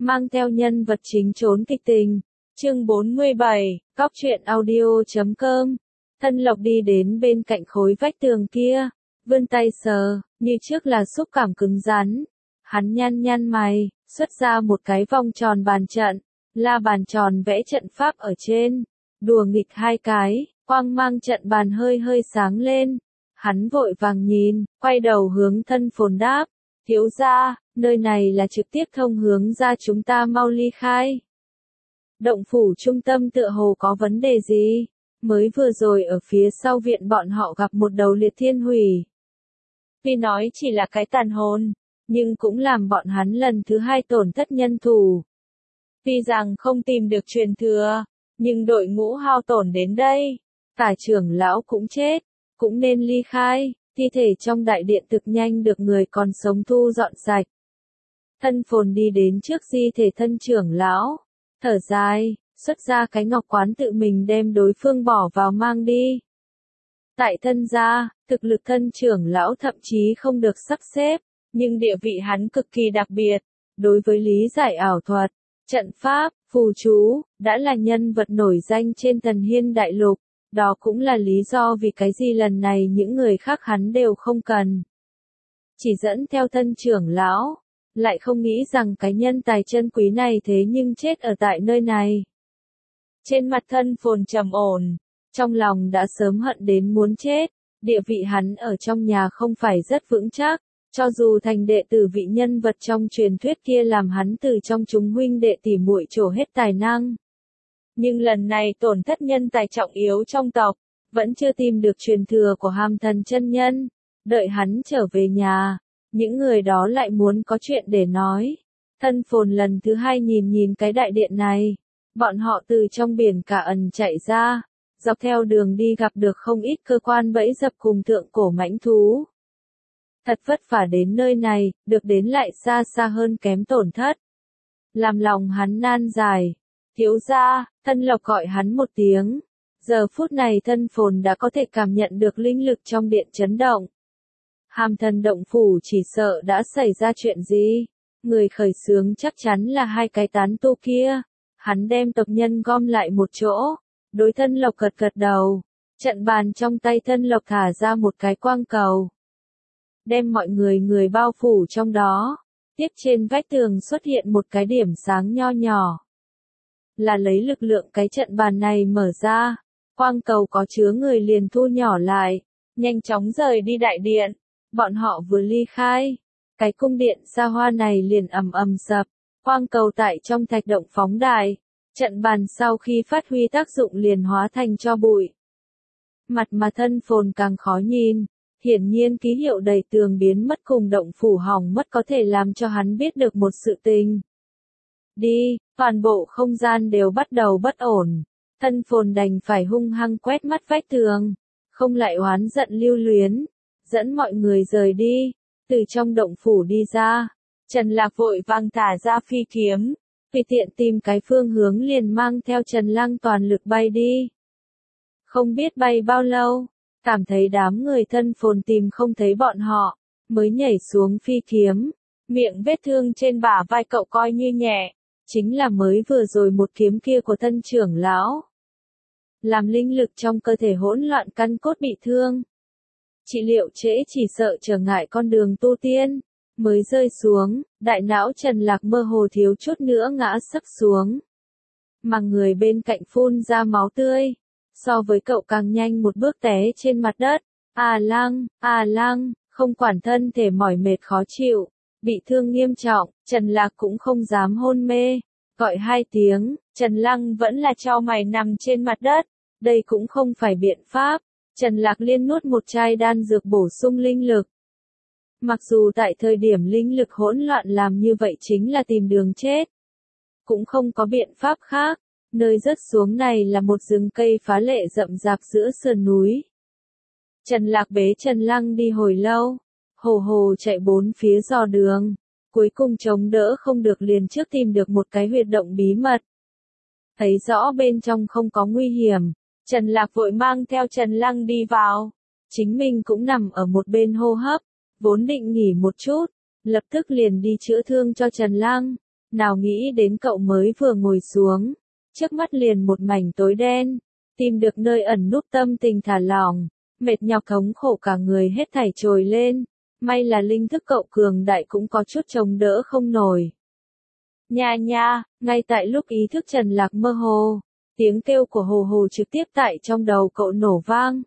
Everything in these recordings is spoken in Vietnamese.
mang theo nhân vật chính trốn kịch tình. Chương 47, Cóc truyện audio.com. Thân Lộc đi đến bên cạnh khối vách tường kia, vươn tay sờ, như trước là xúc cảm cứng rắn. Hắn nhăn nhăn mày, xuất ra một cái vòng tròn bàn trận, la bàn tròn vẽ trận pháp ở trên, đùa nghịch hai cái, quang mang trận bàn hơi hơi sáng lên. Hắn vội vàng nhìn, quay đầu hướng Thân Phồn đáp, thiếu gia, nơi này là trực tiếp thông hướng ra, chúng ta mau ly khai. Động phủ trung tâm tựa hồ có vấn đề gì? Mới vừa rồi ở phía sau viện bọn họ gặp một đầu liệt thiên hủy. Tuy nói chỉ là cái tàn hồn, nhưng cũng làm bọn hắn lần thứ hai tổn thất nhân thủ. Tuy rằng không tìm được truyền thừa, nhưng đội ngũ hao tổn đến đây, cả trưởng lão cũng chết, cũng nên ly khai, thi thể trong đại điện thực nhanh được người còn sống thu dọn sạch. Thân Phồn đi đến trước di thể thân trưởng lão, thở dài, xuất ra cái ngọc quán tự mình đem đối phương bỏ vào mang đi. Tại thân gia, thực lực thân trưởng lão thậm chí không được sắp xếp, nhưng địa vị hắn cực kỳ đặc biệt, đối với lý giải ảo thuật, trận pháp, phù chú, đã là nhân vật nổi danh trên Thần Hiên Đại Lục. Đó cũng là lý do vì cái gì lần này những người khác hắn đều không cần. Chỉ dẫn theo thân trưởng lão, lại không nghĩ rằng cái nhân tài chân quý này thế nhưng chết ở tại nơi này. Trên mặt Thân Phồn trầm ổn, trong lòng đã sớm hận đến muốn chết, địa vị hắn ở trong nhà không phải rất vững chắc, cho dù thành đệ tử vị nhân vật trong truyền thuyết kia làm hắn từ trong chúng huynh đệ tỉ muội trổ hết tài năng. Nhưng lần này tổn thất nhân tài trọng yếu trong tộc, vẫn chưa tìm được truyền thừa của Hàm Thần chân nhân, đợi hắn trở về nhà, những người đó lại muốn có chuyện để nói. Thân Phồn lần thứ hai nhìn cái đại điện này, bọn họ từ trong biển cả ẩn chạy ra, dọc theo đường đi gặp được không ít cơ quan bẫy dập cùng thượng cổ mãnh thú. Thật vất vả đến nơi này, được đến lại xa xa hơn kém tổn thất. Làm lòng hắn nan dài. Thiếu gia, Thân Lộc gọi hắn một tiếng. Giờ phút này Thân Phồn đã có thể cảm nhận được linh lực trong điện chấn động. Hàm Thần động phủ chỉ sợ đã xảy ra chuyện gì. Người khởi xướng chắc chắn là hai cái tán tu kia. Hắn đem tộc nhân gom lại một chỗ. Đối Thân Lộc gật gật đầu. Trận bàn trong tay Thân Lộc thả ra một cái quang cầu. Đem mọi người bao phủ trong đó. Tiếp trên vách tường xuất hiện một cái điểm sáng nho nhỏ. Là lấy lực lượng cái trận bàn này mở ra, quang cầu có chứa người liền thu nhỏ lại, nhanh chóng rời đi đại điện. Bọn họ vừa ly khai, cái cung điện xa hoa này liền ầm ầm sập, quang cầu tại trong thạch động phóng đại, trận bàn sau khi phát huy tác dụng liền hóa thành tro bụi. Mặt mà Thân Phồn càng khó nhìn, hiển nhiên ký hiệu đầy tường biến mất cùng động phủ hỏng mất có thể làm cho hắn biết được một sự tình. Đi, toàn bộ không gian đều bắt đầu bất ổn. Thân Phồn đành phải hung hăng quét mắt vách tường, không lại oán giận lưu luyến, dẫn mọi người rời đi. Từ trong động phủ đi ra, Trần Lạc vội vàng thả ra phi kiếm, tùy tiện tìm cái phương hướng liền mang theo Trần Lăng toàn lực bay đi. Không biết bay bao lâu, cảm thấy đám người Thân Phồn tìm không thấy bọn họ, mới nhảy xuống phi kiếm. Miệng vết thương trên bả vai cậu coi như nhẹ, chính là mới vừa rồi một kiếm kia của thân trưởng lão. Làm linh lực trong cơ thể hỗn loạn căn cốt bị thương. Trị liệu trễ chỉ sợ trở ngại con đường tu tiên. Mới rơi xuống, đại não Trần Lạc mơ hồ thiếu chút nữa ngã sấp xuống. Mà người bên cạnh phun ra máu tươi. So với cậu càng nhanh một bước té trên mặt đất. À Lăng, không quản thân thể mỏi mệt khó chịu. Bị thương nghiêm trọng, Trần Lạc cũng không dám hôn mê. Gọi hai tiếng, Trần Lăng vẫn là chau mày nằm trên mặt đất. Đây cũng không phải biện pháp. Trần Lạc liên nuốt một chai đan dược bổ sung linh lực. Mặc dù tại thời điểm linh lực hỗn loạn làm như vậy chính là tìm đường chết. Cũng không có biện pháp khác. Nơi rớt xuống này là một rừng cây phá lệ rậm rạp giữa sườn núi. Trần Lạc bế Trần Lăng đi hồi lâu. Hồ hồ chạy bốn phía dò đường, cuối cùng chống đỡ không được liền trước tìm được một cái huyệt động bí mật. Thấy rõ bên trong không có nguy hiểm, Trần Lạc vội mang theo Trần Lăng đi vào. Chính mình cũng nằm ở một bên hô hấp, vốn định nghỉ một chút, lập tức liền đi chữa thương cho Trần Lăng. Nào nghĩ đến cậu mới vừa ngồi xuống, trước mắt liền một mảnh tối đen, tìm được nơi ẩn núp tâm tình thả lỏng, mệt nhọc thống khổ cả người hết thảy trồi lên, may là linh thức cậu cường đại cũng có chút chống đỡ không nổi. Nha nha, ngay tại lúc ý thức Trần Lạc mơ hồ, tiếng kêu của hồ hồ trực tiếp tại trong đầu cậu nổ vang.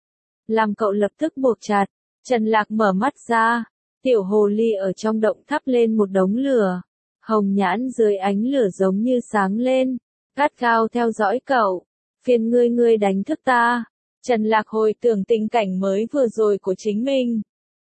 Làm cậu lập tức buộc chặt, Trần Lạc mở mắt ra, tiểu hồ ly ở trong động thắp lên một đống lửa, hồng nhãn dưới ánh lửa giống như sáng lên, gắt gao theo dõi cậu, phiền ngươi đánh thức ta. Trần Lạc hồi tưởng tình cảnh mới vừa rồi của chính mình.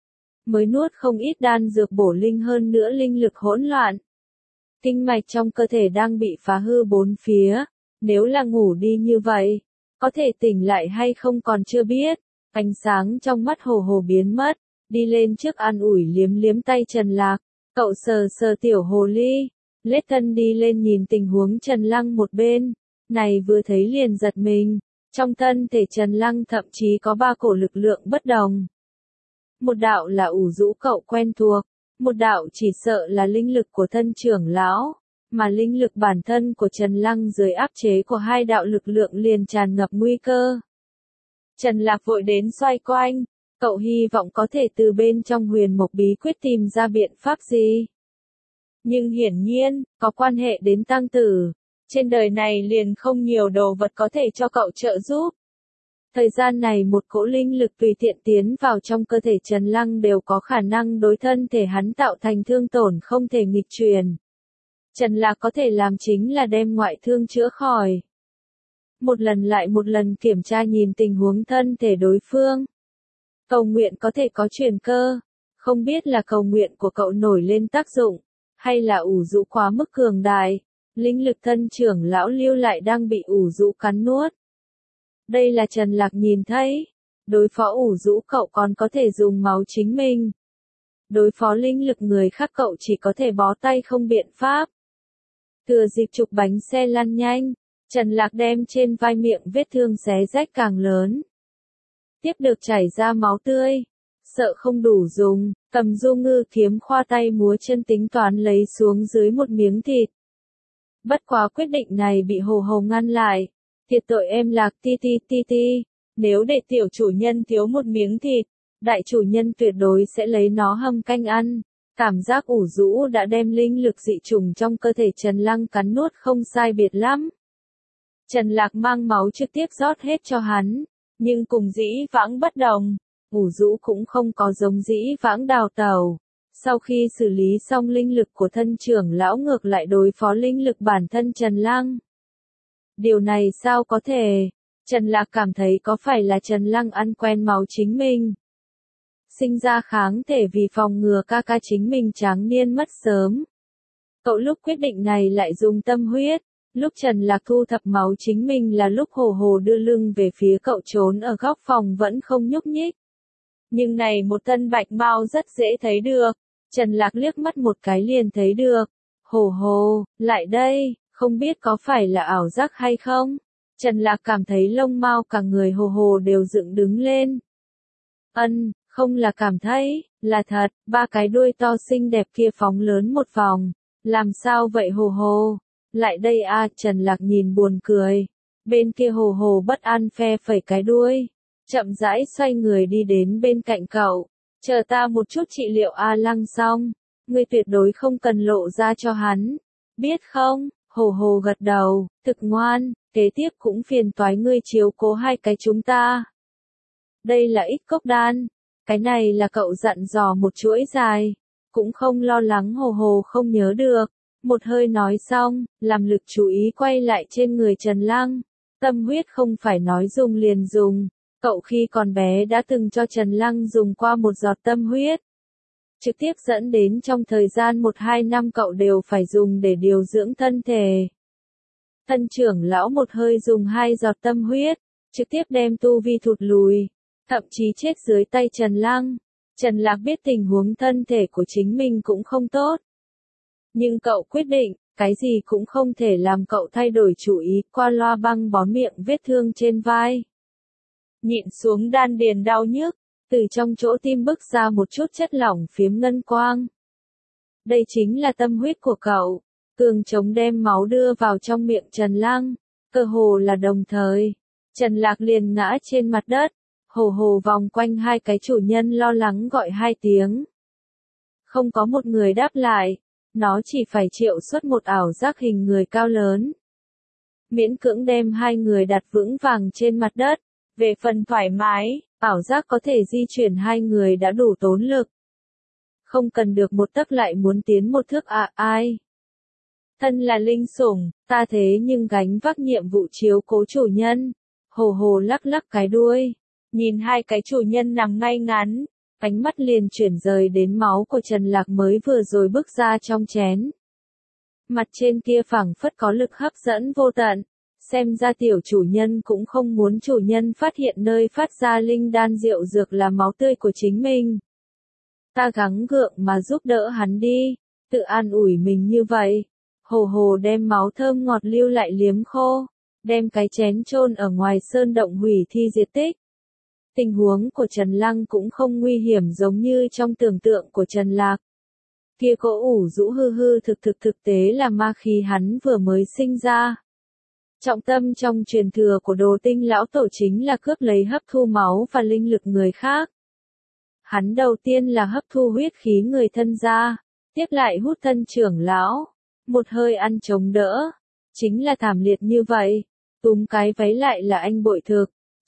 Mới nuốt không ít đan dược bổ linh hơn nữa linh lực hỗn loạn. Kinh mạch trong cơ thể đang bị phá hư bốn phía, nếu là ngủ đi như vậy, có thể tỉnh lại hay không còn chưa biết. Ánh sáng trong mắt hồ hồ biến mất, đi lên trước an ủi liếm liếm tay Trần Lạc, cậu sờ sờ tiểu hồ ly, lết thân đi lên nhìn tình huống Trần Lăng một bên, này vừa thấy liền giật mình, trong thân thể Trần Lăng thậm chí có ba cổ lực lượng bất đồng. Một đạo là ủ rũ cậu quen thuộc, một đạo chỉ sợ là linh lực của thân trưởng lão, mà linh lực bản thân của Trần Lăng dưới áp chế của hai đạo lực lượng liền tràn ngập nguy cơ. Trần Lạc vội đến xoay quanh, cậu hy vọng có thể từ bên trong huyền mộc bí quyết tìm ra biện pháp gì. Nhưng hiển nhiên, có quan hệ đến tăng tử, trên đời này liền không nhiều đồ vật có thể cho cậu trợ giúp. Thời gian này một cỗ linh lực tùy tiện tiến vào trong cơ thể Trần Lăng đều có khả năng đối thân thể hắn tạo thành thương tổn không thể nghịch truyền. Trần Lạc có thể làm chính là đem ngoại thương chữa khỏi. Một lần lại một lần kiểm tra nhìn tình huống thân thể đối phương. Cầu nguyện có thể có truyền cơ, không biết là cầu nguyện của cậu nổi lên tác dụng, hay là ủ rũ quá mức cường đại, linh lực thân trưởng lão lưu lại đang bị ủ rũ cắn nuốt. Đây là Trần Lạc nhìn thấy, đối phó ủ rũ cậu còn có thể dùng máu chính mình. Đối phó linh lực người khác cậu chỉ có thể bó tay không biện pháp. Thừa dịp trục bánh xe lăn nhanh, Trần Lạc đem trên vai miệng vết thương xé rách càng lớn. Tiếp được chảy ra máu tươi, sợ không đủ dùng, cầm du ngư kiếm khoa tay múa chân tính toán lấy xuống dưới một miếng thịt. Bất quá quyết định này bị hồ hồ ngăn lại. Thiệt tội em Lạc ti, nếu để tiểu chủ nhân thiếu một miếng thịt, đại chủ nhân tuyệt đối sẽ lấy nó hầm canh ăn. Cảm giác ủ rũ đã đem linh lực dị trùng trong cơ thể Trần Lăng cắn nuốt không sai biệt lắm. Trần Lạc mang máu trực tiếp rót hết cho hắn, nhưng cùng dĩ vãng bất đồng, ủ rũ cũng không có giống dĩ vãng đào tẩu. Sau khi xử lý xong linh lực của thân trưởng lão ngược lại đối phó linh lực bản thân Trần Lăng. Điều này sao có thể? Trần Lạc cảm thấy có phải là Trần Lăng ăn quen máu chính mình? Sinh ra kháng thể vì phòng ngừa ca chính mình tráng niên mất sớm. Cậu lúc quyết định này lại dùng tâm huyết, lúc Trần Lạc thu thập máu chính mình là lúc hồ hồ đưa lưng về phía cậu trốn ở góc phòng vẫn không nhúc nhích. Nhưng này một thân bạch mau rất dễ thấy được, Trần Lạc liếc mắt một cái liền thấy được. Hồ hồ, lại đây. Không biết có phải là ảo giác hay không? Trần Lạc cảm thấy lông mao cả người hồ hồ đều dựng đứng lên. Không là cảm thấy, là thật, ba cái đuôi to xinh đẹp kia phóng lớn một vòng. Làm sao vậy hồ hồ? Lại đây à, Trần Lạc nhìn buồn cười. Bên kia hồ hồ bất an phe phẩy cái đuôi. Chậm rãi xoay người đi đến bên cạnh cậu. Chờ ta một chút trị liệu A Lăng xong. Ngươi tuyệt đối không cần lộ ra cho hắn. Biết không? Hồ hồ gật đầu, thực ngoan, kế tiếp cũng phiền toái ngươi chiếu cố hai cái chúng ta. Đây là ích cốc đan, cái này là cậu dặn dò một chuỗi dài, cũng không lo lắng hồ hồ không nhớ được. Một hơi nói xong, làm lực chú ý quay lại trên người Trần Lăng. Tâm huyết không phải nói dùng liền dùng, cậu khi còn bé đã từng cho Trần Lăng dùng qua một giọt tâm huyết. Trực tiếp dẫn đến trong thời gian 1-2 năm cậu đều phải dùng để điều dưỡng thân thể. Thân trưởng lão một hơi dùng 2 giọt tâm huyết, trực tiếp đem tu vi thụt lùi, thậm chí chết dưới tay Trần Lăng. Trần Lạc biết tình huống thân thể của chính mình cũng không tốt. Nhưng cậu quyết định, cái gì cũng không thể làm cậu thay đổi chủ ý, qua loa băng bó miệng vết thương trên vai. Nhịn xuống đan điền đau nhức. Từ trong chỗ tim bức ra một chút chất lỏng phiếm ngân quang. Đây chính là tâm huyết của cậu. Cường trống đem máu đưa vào trong miệng Trần Lăng, cơ hồ là đồng thời. Trần Lạc liền ngã trên mặt đất, hồ hồ vòng quanh hai cái chủ nhân lo lắng gọi hai tiếng. Không có một người đáp lại, nó chỉ phải triệu xuất một ảo giác hình người cao lớn. Miễn cưỡng đem hai người đặt vững vàng trên mặt đất, về phần thoải mái, ảo giác có thể di chuyển hai người đã đủ tốn lực. Không cần được một tấc lại muốn tiến một thước à ai. Thân là linh sủng, ta thế nhưng gánh vác nhiệm vụ chiếu cố chủ nhân. Hồ hồ lắc lắc cái đuôi, nhìn hai cái chủ nhân nằm ngay ngắn, ánh mắt liền chuyển rời đến máu của Trần Lạc mới vừa rồi bước ra trong chén. Mặt trên kia phảng phất có lực hấp dẫn vô tận, xem ra tiểu chủ nhân cũng không muốn chủ nhân phát hiện nơi phát ra linh đan rượu dược là máu tươi của chính mình. Ta gắng gượng mà giúp đỡ hắn đi, tự an ủi mình như vậy. Hồ hồ đem máu thơm ngọt lưu lại liếm khô, đem cái chén chôn ở ngoài sơn động hủy thi diệt tích. Tình huống của Trần Lăng cũng không nguy hiểm giống như trong tưởng tượng của Trần Lạc. Kia cỗ ủ rũ hư hư thực tế là ma khí hắn vừa mới sinh ra. Trọng tâm trong truyền thừa của Đồ Tinh lão tổ chính là cướp lấy hấp thu máu và linh lực người khác. Hắn đầu tiên là hấp thu huyết khí người thân ra, tiếp lại hút thân trưởng lão, một hơi ăn chống đỡ, chính là thảm liệt như vậy, túm cái váy lại là anh bội thực,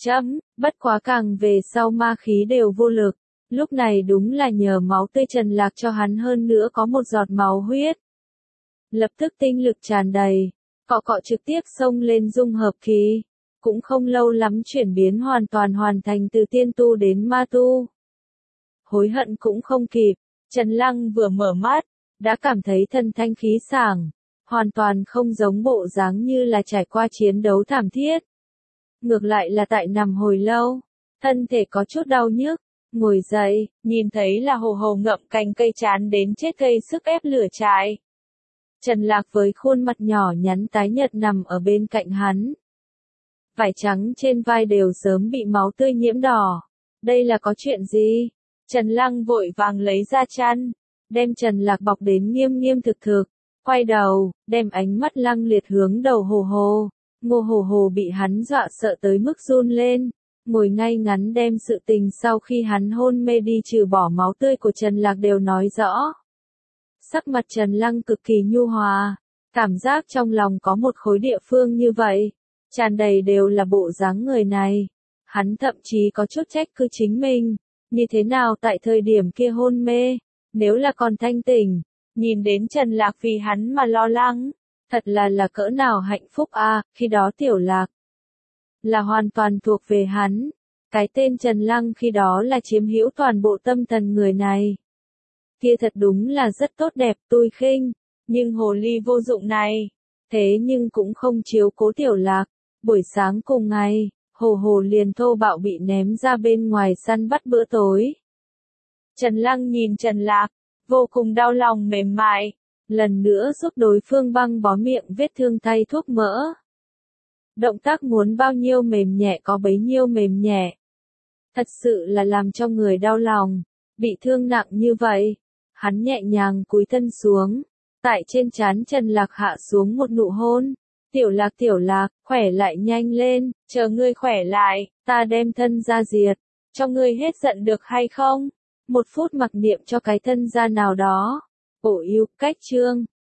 bất quá càng về sau ma khí đều vô lực, lúc này đúng là nhờ máu tươi Trần Lạc cho hắn hơn nữa có một giọt máu huyết. Lập tức tinh lực tràn đầy, cọ cọ trực tiếp xông lên dung hợp khí, cũng không lâu lắm chuyển biến hoàn thành từ tiên tu đến ma tu. Hối hận cũng không kịp, Trần Lăng vừa mở mắt, đã cảm thấy thân thanh khí sảng, hoàn toàn không giống bộ dáng như là trải qua chiến đấu thảm thiết. Ngược lại là tại nằm hồi lâu, thân thể có chút đau nhức, ngồi dậy, nhìn thấy là hồ hồ ngậm cành cây chán đến chết gây sức ép lửa trại. Trần Lạc với khuôn mặt nhỏ nhắn tái nhợt nằm ở bên cạnh hắn. Vải trắng trên vai đều sớm bị máu tươi nhiễm đỏ. Đây là có chuyện gì? Trần Lăng vội vàng lấy ra chăn, đem Trần Lạc bọc đến nghiêm thực, quay đầu, đem ánh mắt lăng liệt hướng đầu hồ hồ. Ngô hồ hồ bị hắn dọa sợ tới mức run lên, ngồi ngay ngắn đem sự tình sau khi hắn hôn mê đi trừ bỏ máu tươi của Trần Lạc đều nói rõ. Sắc mặt Trần Lăng cực kỳ nhu hòa, cảm giác trong lòng có một khối địa phương như vậy, tràn đầy đều là bộ dáng người này. Hắn thậm chí có chút trách cứ chính mình, như thế nào tại thời điểm kia hôn mê, nếu là còn thanh tỉnh, nhìn đến Trần Lạc vì hắn mà lo lắng, thật là cỡ nào hạnh phúc à, khi đó Tiểu Lạc là hoàn toàn thuộc về hắn, cái tên Trần Lăng khi đó là chiếm hữu toàn bộ tâm thần người này. Kia thật đúng là rất tốt đẹp, tôi khinh, nhưng hồ ly vô dụng này, thế nhưng cũng không chiếu cố Tiểu Lạc. Buổi sáng cùng ngày, hồ hồ liền thô bạo bị ném ra bên ngoài săn bắt bữa tối. Trần Lăng nhìn Trần Lạc, vô cùng đau lòng mềm mại, lần nữa giúp đối phương băng bó miệng vết thương thay thuốc mỡ. Động tác muốn bao nhiêu mềm nhẹ có bấy nhiêu mềm nhẹ. Thật sự là làm cho người đau lòng, bị thương nặng như vậy. Hắn nhẹ nhàng cúi thân xuống, tại trên trán Trần Lạc hạ xuống một nụ hôn. Tiểu Lạc, khỏe lại nhanh lên, chờ ngươi khỏe lại, ta đem thân ra diệt, cho ngươi hết giận được hay không? 1 phút mặc niệm cho cái thân ra nào đó. Cổ yêu, cách chương.